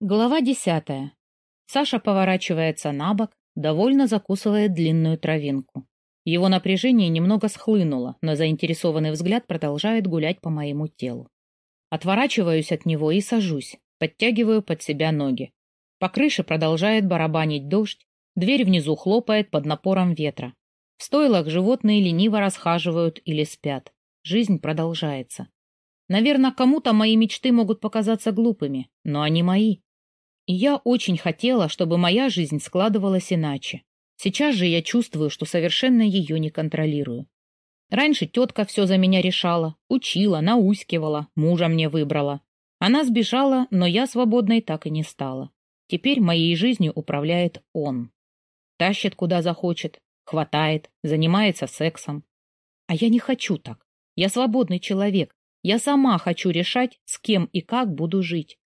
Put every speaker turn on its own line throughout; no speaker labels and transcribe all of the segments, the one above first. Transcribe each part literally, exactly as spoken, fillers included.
Глава десятая. Саша поворачивается на бок, довольно закусывает длинную травинку. Его напряжение немного схлынуло, но заинтересованный взгляд продолжает гулять по моему телу. Отворачиваюсь от него и сажусь, подтягиваю под себя ноги. По крыше продолжает барабанить дождь, дверь внизу хлопает под напором ветра. В стойлах животные лениво расхаживают или спят. Жизнь продолжается. Наверное, кому-то мои мечты могут показаться глупыми, но они мои. И я очень хотела, чтобы моя жизнь складывалась иначе. Сейчас же я чувствую, что совершенно ее не контролирую. Раньше тетка все за меня решала, учила, наускивала, мужа мне выбрала. Она сбежала, но я свободной так и не стала. Теперь моей жизнью управляет он. Тащит куда захочет, хватает, занимается сексом. А я не хочу так. Я свободный человек. Я сама хочу решать, с кем и как буду жить.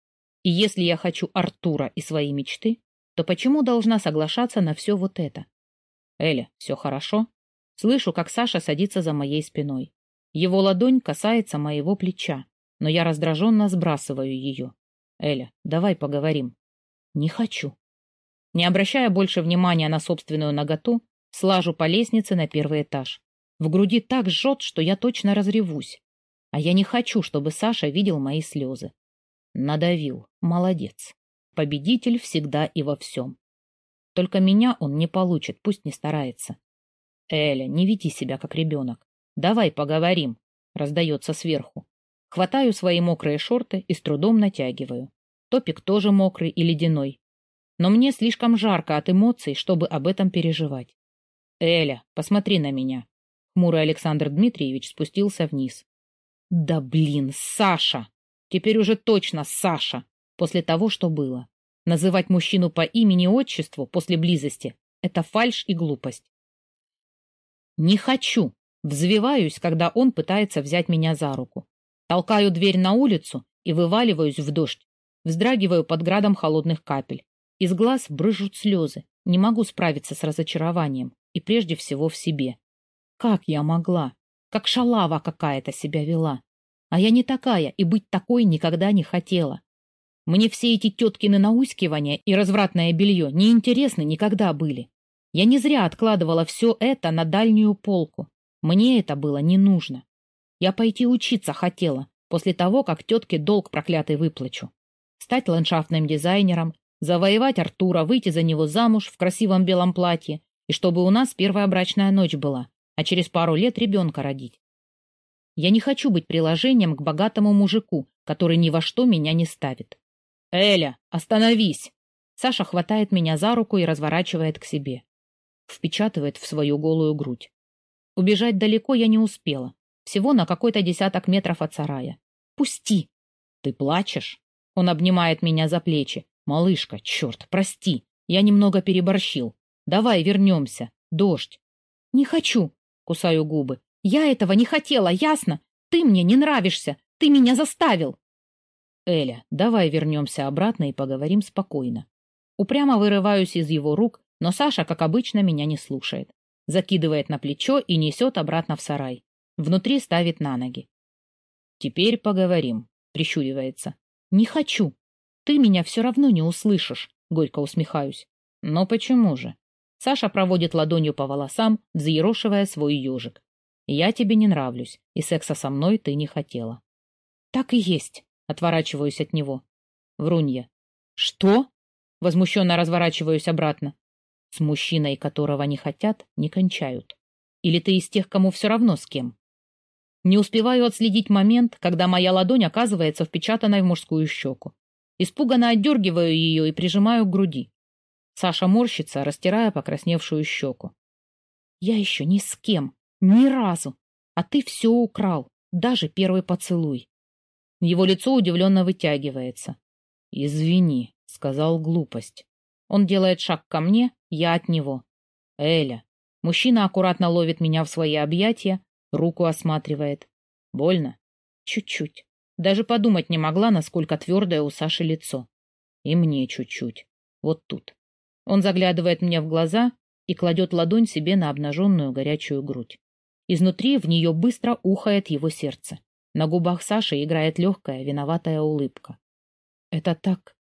И если я хочу Артура и свои мечты, то почему должна соглашаться на все вот это? Эля, все хорошо? Слышу, как Саша садится за моей спиной. Его ладонь касается моего плеча, но я раздраженно сбрасываю ее. Эля, давай поговорим. Не хочу. Не обращая больше внимания на собственную наготу, слажу по лестнице на первый этаж. В груди так жжет, что я точно разревусь. А я не хочу, чтобы Саша видел мои слезы. Надавил. Молодец. Победитель всегда и во всем. Только меня он не получит, пусть не старается. Эля, не веди себя как ребенок. Давай поговорим. Раздается сверху. Хватаю свои мокрые шорты и с трудом натягиваю. Топик тоже мокрый и ледяной. Но мне слишком жарко от эмоций, чтобы об этом переживать. Эля, посмотри на меня. Хмурый Александр Дмитриевич спустился вниз. Да блин, Саша! Теперь уже точно Саша, после того, что было. Называть мужчину по имени-отчеству после близости — это фальшь и глупость. Не хочу. Взвиваюсь, когда он пытается взять меня за руку. Толкаю дверь на улицу и вываливаюсь в дождь. Вздрагиваю под градом холодных капель. Из глаз брызжут слезы. Не могу справиться с разочарованием. И прежде всего в себе. Как я могла? Как шалава какая-то себя вела. А я не такая, и быть такой никогда не хотела. Мне все эти теткины наускивания и развратное белье неинтересны никогда были. Я не зря откладывала все это на дальнюю полку. Мне это было не нужно. Я пойти учиться хотела, после того, как тетке долг проклятый выплачу. Стать ландшафтным дизайнером, завоевать Артура, выйти за него замуж в красивом белом платье, и чтобы у нас первая брачная ночь была, а через пару лет ребенка родить. Я не хочу быть приложением к богатому мужику, который ни во что меня не ставит. Эля, остановись! Саша хватает меня за руку и разворачивает к себе. Впечатывает в свою голую грудь. Убежать далеко я не успела. Всего на какой-то десяток метров от сарая. Пусти! Ты плачешь? Он обнимает меня за плечи. Малышка, черт, прости. Я немного переборщил. Давай вернемся. Дождь. Не хочу. Кусаю губы. Я этого не хотела, ясно? Ты мне не нравишься. Ты меня заставил. Эля, давай вернемся обратно и поговорим спокойно. Упрямо вырываюсь из его рук, но Саша, как обычно, меня не слушает. Закидывает на плечо и несет обратно в сарай. Внутри ставит на ноги. Теперь поговорим, прищуривается. Не хочу. Ты меня все равно не услышишь, горько усмехаюсь. Но почему же? Саша проводит ладонью по волосам, взъерошивая свой ежик. Я тебе не нравлюсь, и секса со мной ты не хотела. Так и есть. Отворачиваюсь от него. Врунья. Что? Возмущенно разворачиваюсь обратно. С мужчиной, которого не хотят, не кончают. Или ты из тех, кому все равно с кем? Не успеваю отследить момент, когда моя ладонь оказывается впечатанной в мужскую щеку. Испуганно отдергиваю ее и прижимаю к груди. Саша морщится, растирая покрасневшую щеку. Я еще ни с кем. Ни разу. А ты все украл. Даже первый поцелуй. Его лицо удивленно вытягивается. «Извини», — сказал глупость. Он делает шаг ко мне, я от него. «Эля». Мужчина аккуратно ловит меня в свои объятия, руку осматривает. «Больно?» «Чуть-чуть». Даже подумать не могла, насколько твердое у Саши лицо. «И мне чуть-чуть. Вот тут». Он заглядывает мне в глаза и кладет ладонь себе на обнаженную горячую грудь. Изнутри в нее быстро ухает его сердце. На губах Саши играет легкая, виноватая улыбка. Это так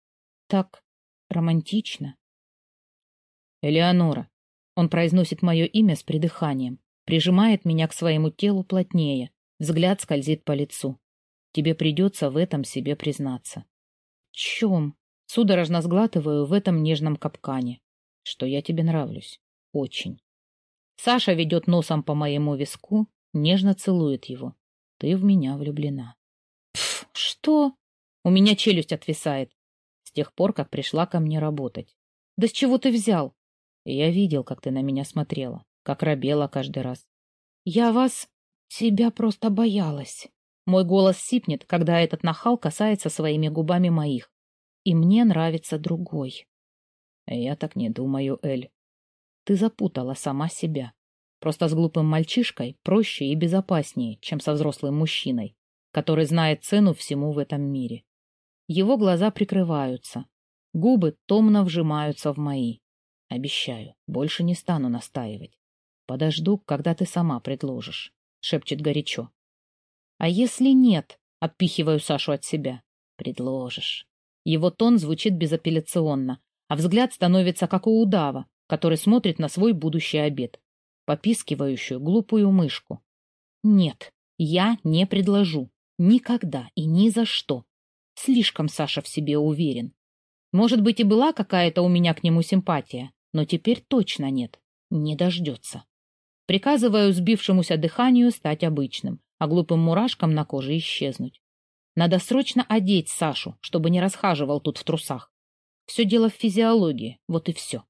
Так романтично. Элеонора. Он произносит мое имя с придыханием, прижимает меня к своему телу плотнее, взгляд скользит по лицу. Тебе придется в этом себе признаться. В чем? Судорожно сглатываю в этом нежном капкане. Что я тебе нравлюсь. Очень. Саша ведет носом по моему виску, нежно целует его. Ты в меня влюблена. Пф, что? У меня челюсть отвисает. С тех пор, как пришла ко мне работать. Да с чего ты взял? И я видел, как ты на меня смотрела, как робела каждый раз. Я вас... себя просто боялась. Мой голос сипнет, когда этот нахал касается своими губами моих. И мне нравится другой. Я так не думаю, Эль. Ты запутала сама себя. Просто с глупым мальчишкой проще и безопаснее, чем со взрослым мужчиной, который знает цену всему в этом мире. Его глаза прикрываются, губы томно вжимаются в мои. Обещаю, больше не стану настаивать. Подожду, когда ты сама предложишь, — шепчет горячо. А если нет, — отпихиваю Сашу от себя. Предложишь. Его тон звучит безапелляционно, а взгляд становится как у удава, который смотрит на свой будущий обед, попискивающую глупую мышку. Нет, я не предложу. Никогда и ни за что. Слишком Саша в себе уверен. Может быть, и была какая-то у меня к нему симпатия, но теперь точно нет. Не дождется. Приказываю сбившемуся дыханию стать обычным, а глупым мурашкам на коже исчезнуть. Надо срочно одеть Сашу, чтобы не расхаживал тут в трусах. Все дело в физиологии, вот и все.